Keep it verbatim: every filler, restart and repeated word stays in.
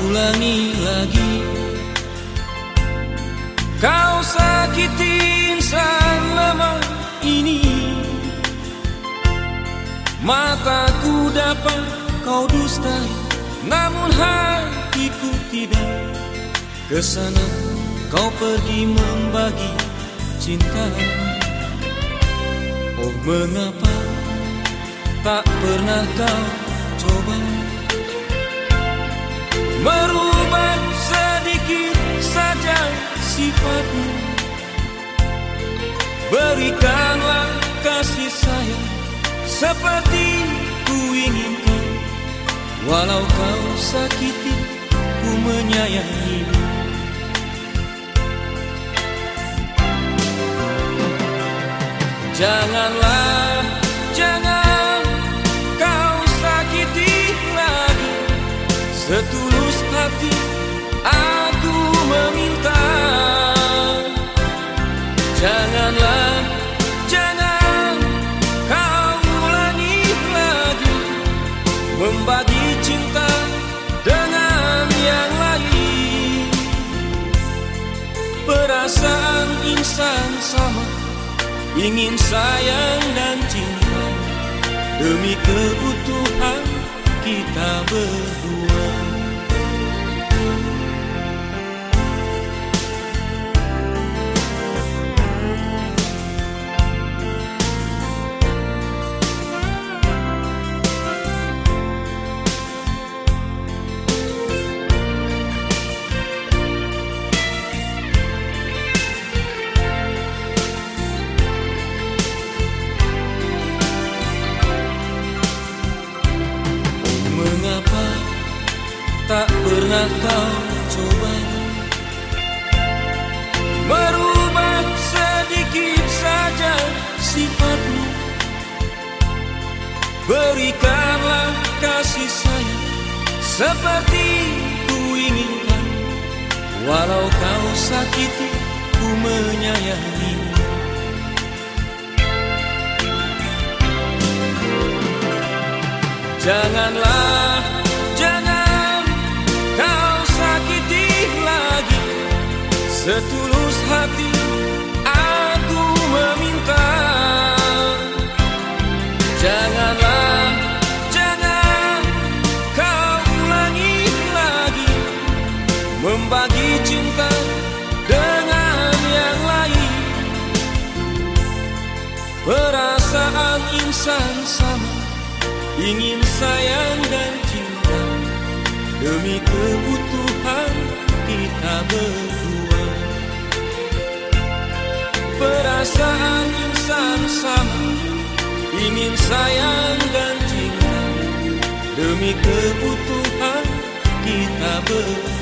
ulangi lagi. Kau sakiti insan lama ini. Mataku dapat kau dustai, namun hatiku tidak. Kesana kau pergi membagi cinta. Oh, mengapa tak pernah kau coba merubah sedikit saja sifatmu? Berikanlah kasih sayang seperti ku inginkan. Walau kau sakiti, ku menyayangimu. Janganlah, jangan kau sakiti lagi. Setulus hati aku meminta. Janganlah, jangan kau ulangi lagi membagi cinta dengan yang lain. Perasaan insan sama, ingin sayang dan cinta demi keutuhan kita berdua. Mengapa tak pernah kau coba merubah sedikit saja sifatmu? Berikanlah kasih sayang seperti ku inginkan. Walau kau sakiti, ku menyayangimu. Janganlah, jangan kau sakiti lagi. Setulus hati aku meminta. Janganlah, jangan kau ulangi lagi membagi cinta dengan yang lain. Perasaan insan sama, ingin sayang dan cinta demi kebutuhan kita berdua. Perasaan insan sama, ingin sayang dan cinta demi kebutuhan kita berdua.